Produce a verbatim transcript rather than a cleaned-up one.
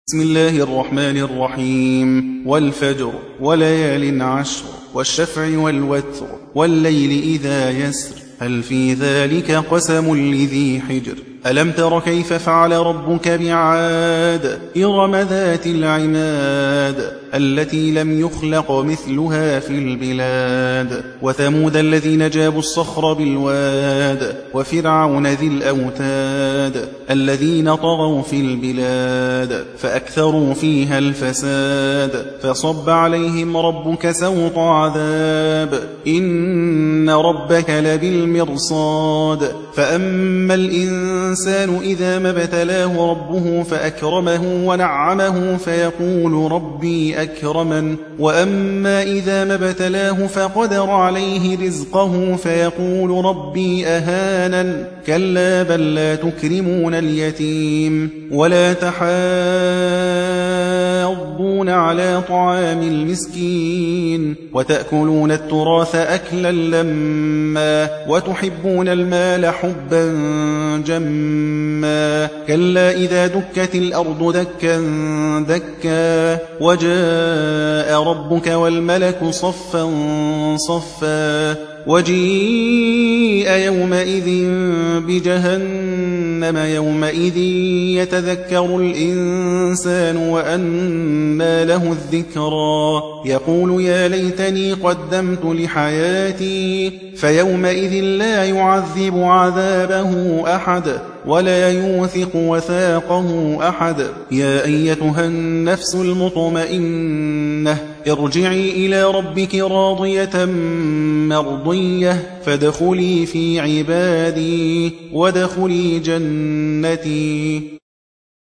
بسم الله الرحمن الرحيم والفجر وليال عشر والشفع والوتر والليل إذا يسر هل في ذلك قسم لذي حجر ألم تر كيف فعل ربك بعاد إرم ذات العماد التي لم يخلق مثلها في البلاد وثمود الذين جابوا الصخر بالواد وفرعون ذي الأوتاد الذين طغوا في البلاد فأكثروا فيها الفساد فصب عليهم ربك سوط عذاب إن ربك لبالمرصاد فأما الإنسان إذا ما ابتلاه ربه فأكرمه ونعمه فيقول ربي أكرمن وأما إذا ما ابتلاه فقدر عليه رزقه فيقول ربي أهانن كلا بل لا تكرمون اليتيم ولا تحاضون على طعام المسكين وتأكلون التراث أكلا لما وتحبون المال حبا جما كلا إذا دكت الأرض دكا دكا وجاء ربك والملك صفا صفا وجيء يومئذ بجهنم يومئذ يتذكر الإنسان وأنى له الذكرى يقول يا ليتني قدمت لحياتي فيومئذ لا يعذب عذابه أحد ولا يوثق وثاقه أحد يا أيتها النفس المطمئنة ارجعي إلى ربك راضية مرضية فادخلي في عبادي وادخلي جنتي.